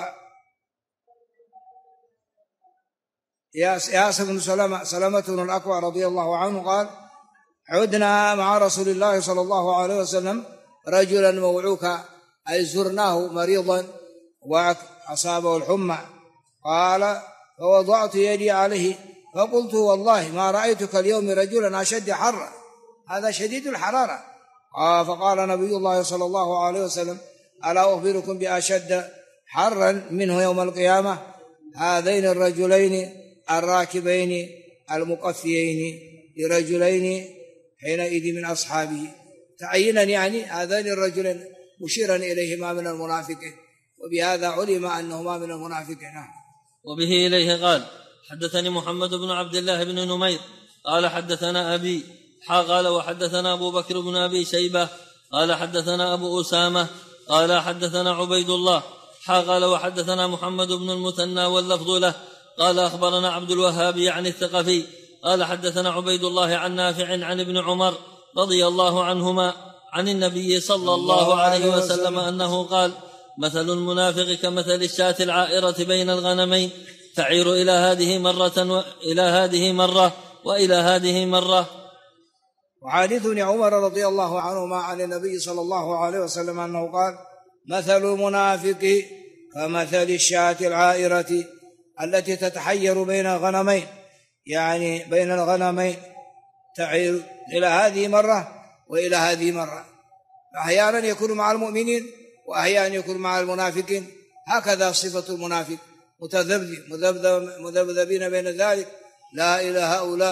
ياس بن سلمة بن الأكوع رضي الله عنه قال عدنا مع رسول الله صلى الله عليه وسلم رجلا موعوكا، أي زرناه مريضا وأصابه الحمى. قال فوضعت يدي عليه فقلت والله ما رأيتك اليوم رجلا أشد حرا، هذا شديد الحرارة. فقال نبي الله صلى الله عليه وسلم ألا أخبركم بأشد حرا منه يوم القيامة؟ هذين الرجلين الراكبين المقفيين لرجلين حينئذ من أصحابه. تعينا يعني هذين الرجلين مشيرا إليهما من المنافقين، وبهذا علم أنهما من المنافقين. وبه إليه قال حدثني محمد بن عبد الله بن نمير قال حدثنا أبي قال وحدثنا أبو بكر بن أبي شيبة قال حدثنا أبو أسامة قال حدثنا عبيد الله قال وحدثنا محمد بن المثنى واللفظ له قال أخبرنا عبد الوهاب يعني الثقفي قال حدثنا عبيد الله عن نافع عن ابن عمر رضي الله عنهما عن النبي صلى الله عليه وسلم أنه قال مثل المنافق كمثل الشاة العائرة بين الغنمين تعير إلى هذه مرة وإلى هذه مرة وإلى هذه مرة. وحديث ابن عمر رضي الله عنهما عن النبي صلى الله عليه وسلم أنه قال مثل المنافق كمثل الشاة العائرة التي تتحير بين الغنمين، يعني بين الغنمين تعير إلى هذه مرة وإلى هذه مرة، أحيانا يكون مع المؤمنين وأحيانا يكون مع المنافقين. هكذا صفة المنافق، مذبذبين بين ذلك، لا إلى هؤلاء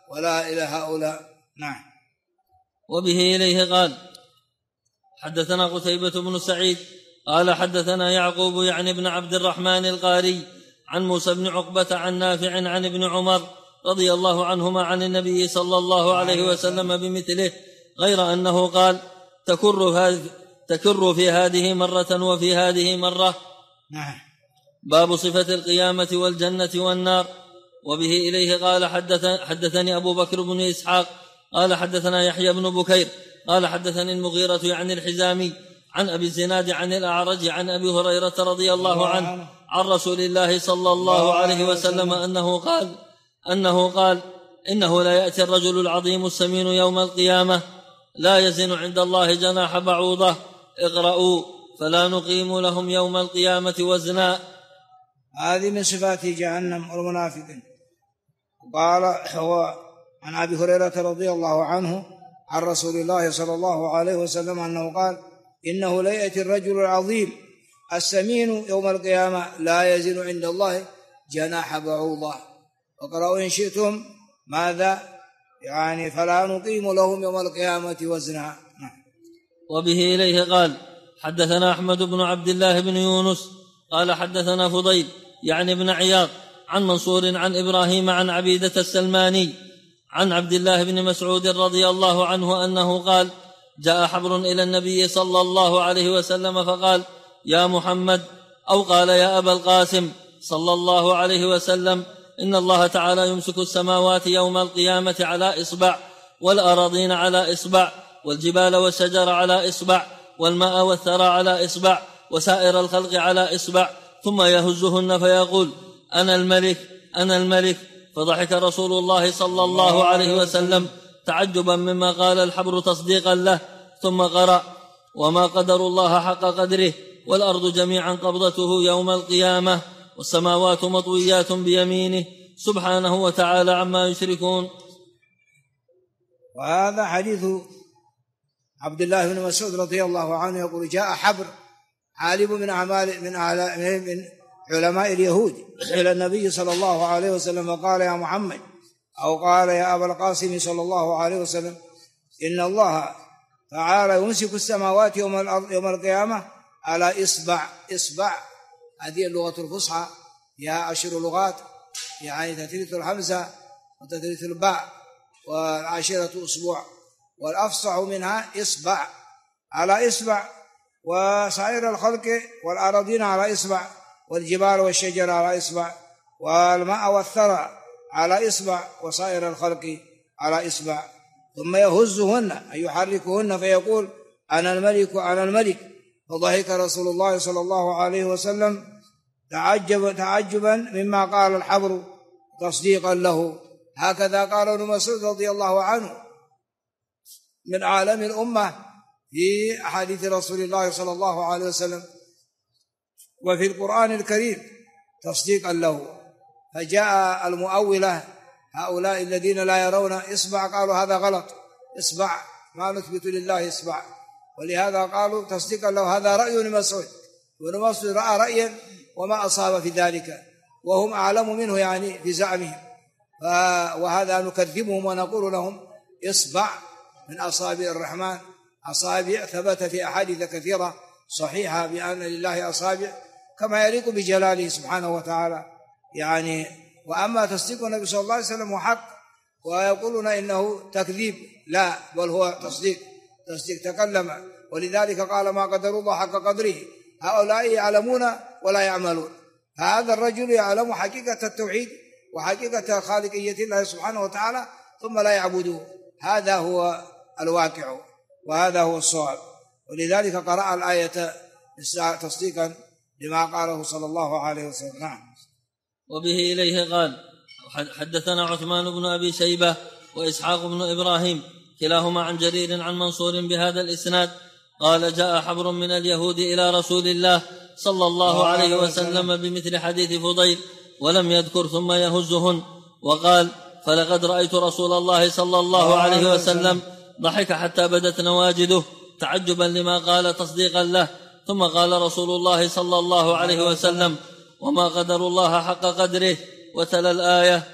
ولا إلى هؤلاء. نعم. وبه إليه قال حدثنا قتيبة بن سعيد قال حدثنا يعقوب يعني بن عبد الرحمن القاري عن موسى بن عقبة عن نافع عن ابن عمر رضي الله عنهما عن النبي صلى الله عليه وسلم بمثله، غير أنه قال تكر في هذه مرة وفي هذه مرة. باب صفة القيامة والجنة والنار. وبه إليه قال حدثني أبو بكر بن إسحاق قال حدثنا يحيى بن بكير قال حدثني المغيرة يعني الحزامي عن أبي الزناد عن الأعرج عن أبي هريرة رضي الله عنه عن رسول الله صلى الله عليه وسلم أنه قال إنه لا يأتي الرجل العظيم السمين يوم القيامة لا يزن عند الله جناح بعوضة اقرأوا فلا نقيم لهم يوم القيامة وزنا. هذه من صفات جهنم والمنافقين. قال هو عن أبي هريرة رضي الله عنه عن رسول الله صلى الله عليه وسلم أنه قال إنه لا يأتي الرجل العظيم السمين يوم القيامة لا يزن عند الله جناح بعوضة. وقرأوا إن شئتم ماذا يعني فلا نقيم لهم يوم القيامة وزنا. وبه إليه قال حدثنا أحمد بن عبد الله بن يونس قال حدثنا فضيل يعني بن عياض عن منصور عن إبراهيم عن عبيدة السلماني عن عبد الله بن مسعود رضي الله عنه أنه قال جاء حبر إلى النبي صلى الله عليه وسلم فقال يا محمد أو قال يا أبا القاسم صلى الله عليه وسلم إن الله تعالى يمسك السماوات يوم القيامة على إصبع والأراضين على إصبع والجبال والشجر على إصبع والماء والثرى على إصبع وسائر الخلق على إصبع ثم يهزهن فيقول أنا الملك أنا الملك. فضحك رسول الله صلى الله عليه وسلم تعجبا مما قال الحبر تصديقا له ثم قرأ وما قدر الله حق قدره والأرض جميعا قبضته يوم القيامة والسماوات مطويات بيمينه سبحانه وتعالى عما يشركون. وهذا حديث عبد الله بن مسعود رضي الله عنه يقول جاء حبر عالم من علماء اليهود إلى النبي صلى الله عليه وسلم وقال يا محمد أو قال يا أبا القاسم صلى الله عليه وسلم إن الله تعالى يمسك السماوات يوم القيامة على إصبع. هذه اللغة الفصحى هي 10 لغات يعني تثليث الحمزة وتثليث الباء والعاشرة أسبوع والأفصح منها إصبع على إصبع وسائر الخلق والأراضين على إصبع والجبال والشجر على إصبع والماء والثرى على إصبع وسائر الخلق على إصبع ثم يهزهن أي يحركهن فيقول أنا الملك أنا الملك. فضحك رسول الله صلى الله عليه وسلم تعجبا مما قال الحبر تصديقا له. هكذا قال ابن مسعود رضي الله عنه من عالم الأمة في أحاديث رسول الله صلى الله عليه وسلم وفي القرآن الكريم تصديقا له. فجاء المؤولة هؤلاء الذين لا يرون إصبع قالوا هذا غلط إصبع ما نثبت لله إصبع ولهذا قالوا تصديقا له هذا رأي ابن مسعود وابن مسعود رأى رأيا وما أصاب في ذلك وهم أعلم منه يعني في زعمهم وهذا نكذبهم ونقول لهم إصبع من أصابع الرحمن أصابع ثبت في أحاديث كثيرة صحيحة بأن لله أصابع كما يليق بجلاله سبحانه وتعالى يعني. وأما تصديق النبي صلى الله عليه وسلم وحق ويقولون إنه تكذيب لا بل هو تصديق تكلم ولذلك قال ما قدر الله حق قدره. هؤلاء يعلمون ولا يعملون. هذا الرجل يعلم حقيقة التوحيد وحقيقة خالقية الله سبحانه وتعالى ثم لا يعبدوه. هذا هو الواقع وهذا هو الصواب. ولذلك قرأ الآية تصديقا لما قاله صلى الله عليه وسلم. نعم. وبه إليه قال حدثنا عثمان بن أبي شيبة وإسحاق بن إبراهيم كلاهما عن جرير عن منصور بهذا الإسناد قال جاء حبر من اليهود إلى رسول الله صلى الله عليه وسلم بمثل حديث فضيل ولم يذكر ثم يهزهن وقال فلقد رأيت رسول الله صلى الله عليه وسلم ضحك حتى بدت نواجده تعجبا لما قال تصديقا له ثم قال رسول الله صلى الله عليه وسلم وما قدر الله حق قدره وتلا الآية.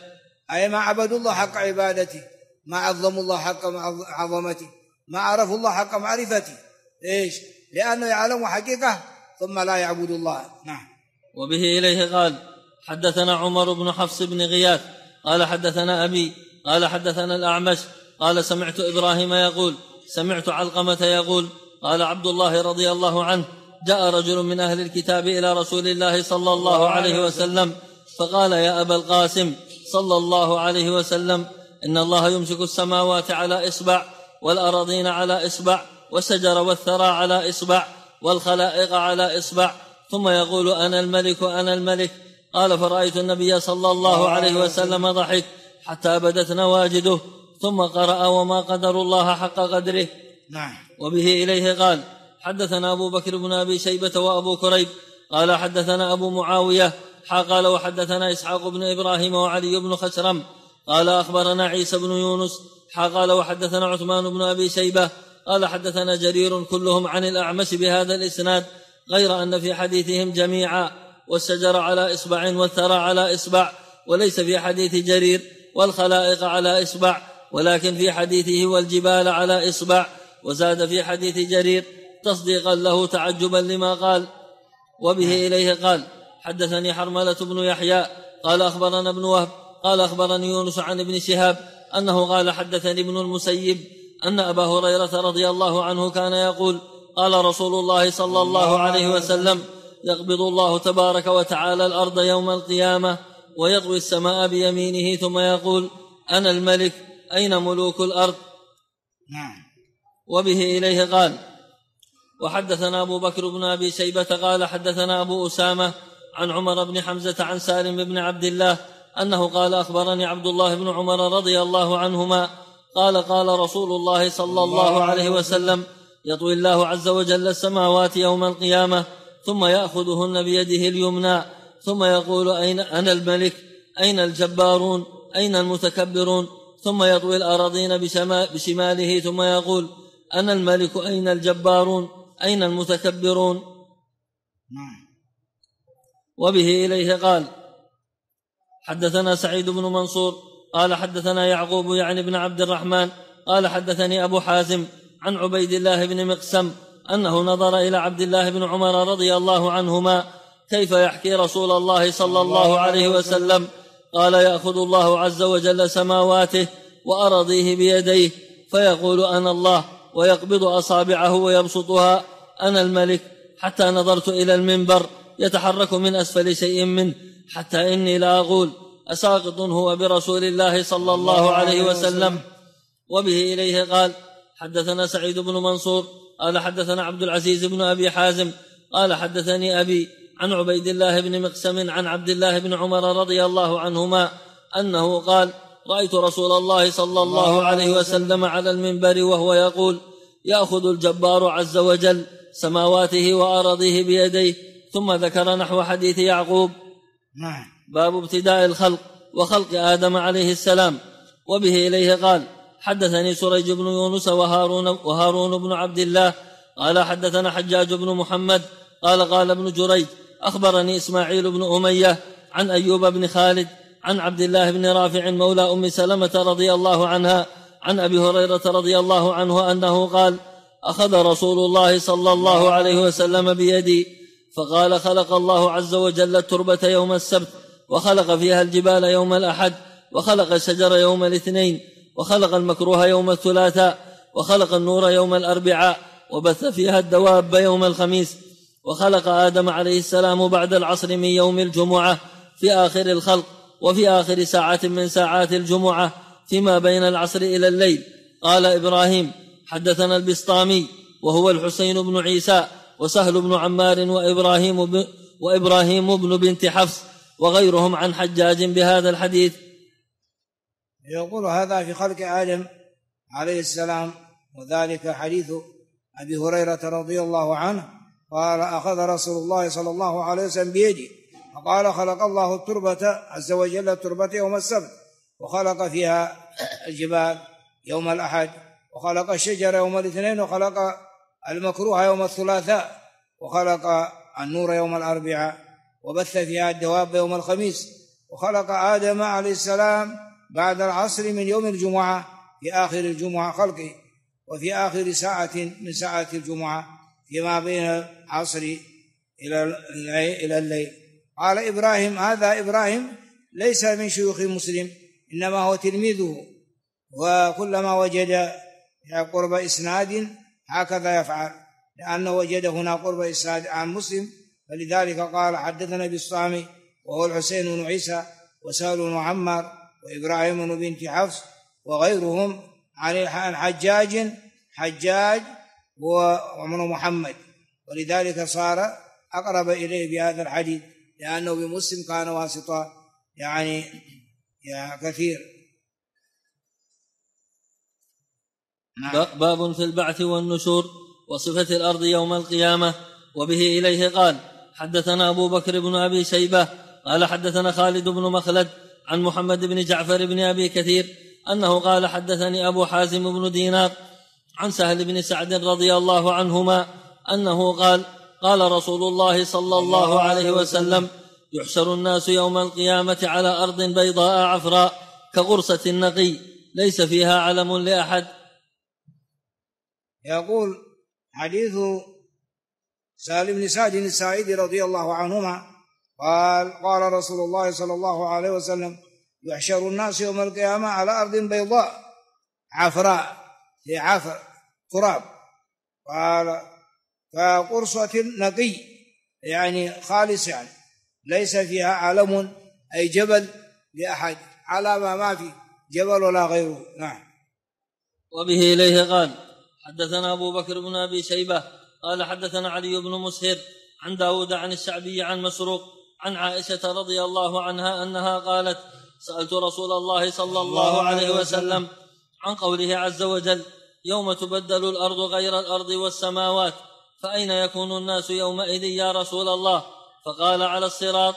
أي ما عبدوا الله حق عبادته، ما عظموا الله حق عظمته، ما عرفوا الله حق معرفته. ليش؟ لأنه يعلم حقيقة ثم لا يعبد الله. نعم. وبه إليه قال حدثنا عمر بن حفص بن غياث قال حدثنا أبي قال حدثنا الأعمش قال سمعت إبراهيم يقول سمعت علقمة يقول قال عبد الله رضي الله عنه جاء رجل من أهل الكتاب إلى رسول الله صلى الله عليه وسلم فقال يا أبا القاسم صلى الله عليه وسلم إن الله يمسك السماوات على إصبع والأراضين على إصبع والشجر والثرى على إصبع والخلائق على إصبع ثم يقول أنا الملك أنا الملك. قال فرأيت النبي صلى الله عليه وسلم ضحك حتى بدت نواجده ثم قرأ وما قدر الله حق قدره. نعم. وبه إليه قال حدثنا أبو بكر بن أبي شيبة وأبو كريب قال حدثنا أبو معاوية قال وحدثنا إسحاق بن إبراهيم وعلي بن خشرم قال أخبرنا عيسى بن يونس قال وحدثنا عثمان بن أبي شيبة قال حدثنا جرير كلهم عن الأعمش بهذا الإسناد غير أن في حديثهم جميعا والشجر على إصبع والثرى على إصبع وليس في حديث جرير والخلائق على إصبع ولكن في حديثه والجبال على إصبع. وزاد في حديث جرير تصديقا له تعجبا لما قال. وبه إليه قال حدثني حرملة بن يحيى قال أخبرنا ابن وهب قال أخبرني يونس عن ابن شهاب أنه قال حدثني ابن المسيب أن أبا هريرة رضي الله عنه كان يقول قال رسول الله صلى الله عليه وسلم يقبض الله تبارك وتعالى الأرض يوم القيامة ويطوي السماء بيمينه ثم يقول أنا الملك أين ملوك الأرض. نعم. وبه إليه قال وحدثنا أبو بكر بن أبي شيبة قال حدثنا أبو أسامة عن عمر بن حمزة عن سالم بن عبد الله أنه قال أخبرني عبد الله بن عمر رضي الله عنهما قال قال رسول الله صلى الله عليه وسلم يطوي الله عز وجل السماوات يوم القيامة ثم يأخذهن بيده اليمنى ثم يقول أين أنا الملك أين الجبارون أين المتكبرون ثم يطوي الأراضين بشماله ثم يقول أنا الملك أين الجبارون أين المتكبرون. وبه إليه قال حدثنا سعيد بن منصور قال حدثنا يعقوب يعني بن عبد الرحمن قال حدثني أبو حازم عن عبيد الله بن مقسم أنه نظر إلى عبد الله بن عمر رضي الله عنهما كيف يحكي رسول الله صلى الله عليه وسلم قال يأخذ الله عز وجل سماواته وأرضيه بيديه فيقول أنا الله ويقبض أصابعه ويبسطها أنا الملك حتى نظرت إلى المنبر يتحرك من أسفل شيء منه حتى إني لا أقول أساقط هو برسول الله صلى الله عليه وسلم. وبه إليه قال حدثنا سعيد بن منصور قال حدثنا عبد العزيز بن أبي حازم قال حدثني أبي عن عبيد الله بن مقسم عن عبد الله بن عمر رضي الله عنهما أنه قال رأيت رسول الله صلى الله عليه وسلم على المنبر وهو يقول يأخذ الجبار عز وجل سماواته وأراضيه بيديه ثم ذكر نحو حديث يعقوب. باب ابتداء الخلق وخلق آدم عليه السلام. وبه إليه قال حدثني سريج بن يونس وهارون بن عبد الله قال حدثنا حجاج بن محمد قال ابن جريج أخبرني إسماعيل بن أمية عن أيوب بن خالد عن عبد الله بن رافع مولى أم سلمة رضي الله عنها عن أبي هريرة رضي الله عنه أنه قال أخذ رسول الله صلى الله عليه وسلم بيدي فقال خلق الله عز وجل التربة يوم السبت وخلق فيها الجبال يوم الأحد وخلق الشجر يوم الاثنين وخلق المكروه يوم الثلاثاء وخلق النور يوم الأربعاء وبث فيها الدواب يوم الخميس وخلق آدم عليه السلام بعد العصر من يوم الجمعة في آخر الخلق وفي آخر ساعة من ساعات الجمعة فيما بين العصر إلى الليل. قال إبراهيم حدثنا البسطامي وهو الحسين بن عيسى وسهل بن عمار وإبراهيم بن بنت حفص وغيرهم عن حجاج بهذا الحديث. يقول هذا في خلق آدم عليه السلام وذلك حديث أبي هريرة رضي الله عنه قال أخذ رسول الله صلى الله عليه وسلم بيدي فقال خلق الله التربة عز وجل التربة يوم السبت وخلق فيها الجبال يوم الأحد وخلق الشجر يوم الاثنين وخلق المكروه يوم الثلاثاء وخلق النور يوم الأربعاء وبث فيها الدواب يوم الخميس وخلق آدم عليه السلام بعد العصر من يوم الجمعة في آخر الجمعة خلقه، وفي آخر ساعة من ساعة الجمعة فيما بين العصر إلى الليل. قال إبراهيم: هذا إبراهيم ليس من شيوخ مسلم، إنما هو تلميذه، وكلما وجد قرب إسناد هكذا يفعل، لأنه وجد هنا قرب إسناد عن مسلم، فلذلك قال: حدثنا بالصامي وهو الحسين بن عيسى وسهل بن عمار وإبراهيم بن بنت حفص وغيرهم عن حجاج ومن محمد، ولذلك صار أقرب إليه بهذا الحديث، لأنه بمسلم كان واسطة يعني كثير. باب في البعث والنشور وصفة الأرض يوم القيامة. وبه إليه قال: حدثنا أبو بكر بن أبي شيبة قال حدثنا خالد بن مخلد عن محمد بن جعفر بن أبي كثير أنه قال: حدثني أبو حازم بن دينار عن سهل بن سعد رضي الله عنهما أنه قال: قال رسول الله صلى الله عليه وسلم: يحشر الناس يوم القيامة على أرض بيضاء عفراء كغرصة النقي ليس فيها علم لأحد. يقول حديث سهل بن سعد الساعدي رضي الله عنهما قال رسول الله صلى الله عليه وسلم: يحشر الناس يوم القيامة على أرض بيضاء عفراء، هي عفر تراب، قال كقرصة نقي يعني خالص، يعني ليس فيها علم أي جبل لأحد، علامة ما في جبل ولا غيره. نعم. وبه إليه قال: حدثنا أبو بكر بن أبي شيبة قال حدثنا علي بن مسهر عن داود عن الشعبي عن مسروق عن عائشة رضي الله عنها أنها قالت: سألت رسول الله صلى الله عليه وسلم عن قوله عز وجل: يوم تبدل الأرض غير الأرض والسماوات، فأين يكون الناس يومئذ يا رسول الله؟ فقال: على الصراط.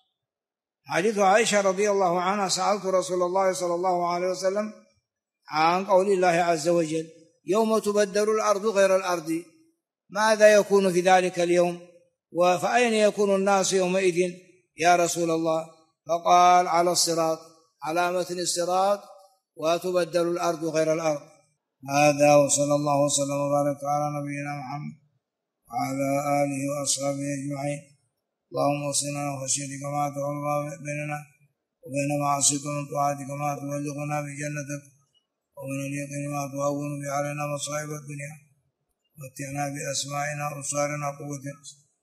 حديث عائشة رضي الله عنها: سألت رسول الله صلى الله عليه وسلم عن قول الله عز وجل: يوم تبدل الأرض غير الأرض، ماذا يكون في ذلك اليوم؟ فأين يكون الناس يومئذ يا رسول الله؟ فقال: على الصراط، على متن الصراط، وتبدل الأرض غير الأرض. هذا، وصلى الله وسلم وبارك على نبينا محمد وعلى آله وأصحابه أجمعين. اللهم وصلنا وخشيتك ما تحول بيننا وبين معاصيك ومن طاعتك ما تبلغنا بجنتك ومن اليقين ما تهون به علينا مصائب الدنيا ومتعنا بأسمائنا وأبصارنا وقوتنا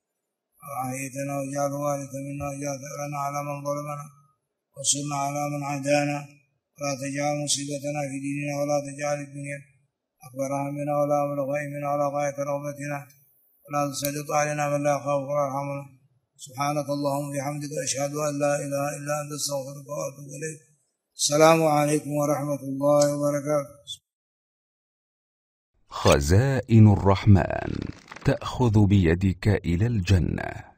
وأحييتنا واجعل وارث منا واجعل ثأرنا على من ظلمنا وانصرنا على من عادانا ولا تجعل مصيبتنا في ديننا ولا تجعل الدنيا أكبر همنا ولا مبلغ علمنا ولا غاية رغبتنا ولا تسلط علينا من لا يخافك ولا يرحمنا. سبحانك اللهم وبحمدك أشهد أن لا إله إلا أنت أستغفرك وأتوب إليك. السلام عليكم ورحمة الله وبركاته. خزائن الرحمن تأخذ بيدك إلى الجنة.